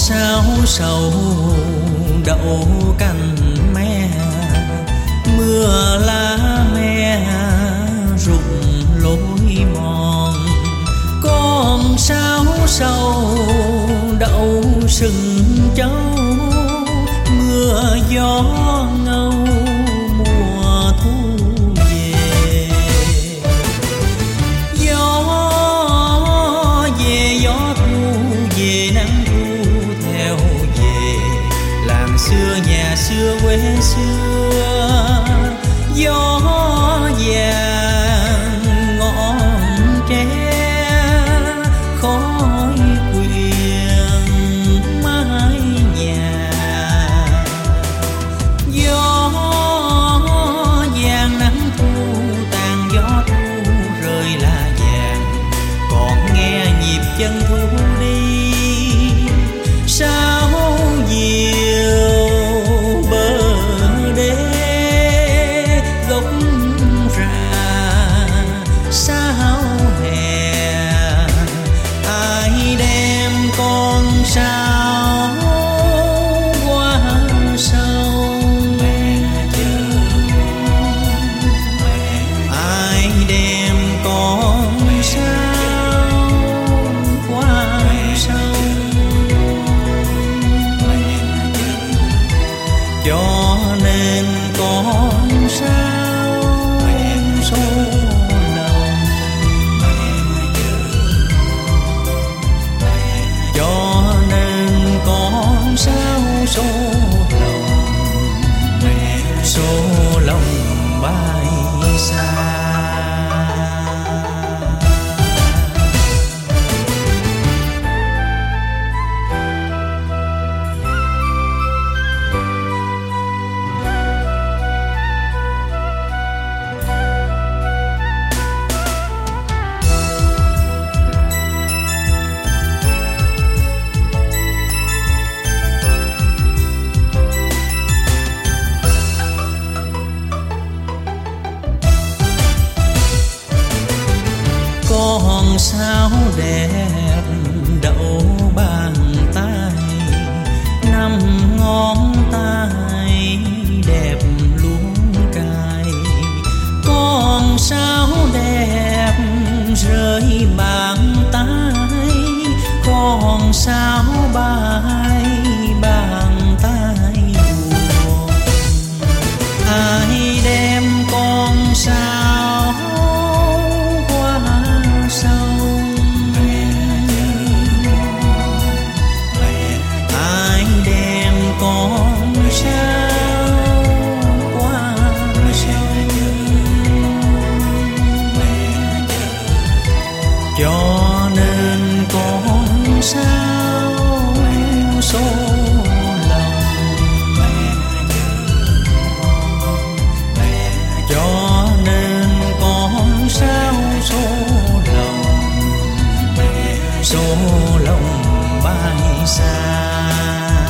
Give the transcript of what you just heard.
sao sầu đậu cành me, mưa lá me rụng lối mòn. Con sao sầu đậu sừng châu, mưa gió ngâu mùa thu về. Gió về gió thu về, nắng thu theo về, làng xưa nhà xưa quê xưa. Gió vàng ngọn tre, khói quyện mái nhà. Gió vàng nắng thu tàn, gió thu rơi lá vàng, còn nghe nhịp chân thu đi. Sao diều bờ đê gốc rạ, sao hè ai đem con sao qua sông. Ai đem con sao qua sông, cho nên con sao số lòng. Cho nên con sao số lòng, số lòng bay xa. Con sao đẹp đậu bàn tay, năm ngón tay đẹp luôn cài. Con sao đẹp rơi bàn tay, con sao bay bàn tay buồn. Ai đem con sao qua sông, ai đem con sao qua sông. Cho nên con sao số lòng, cho nên con sao số lòng, số lòng bay xa.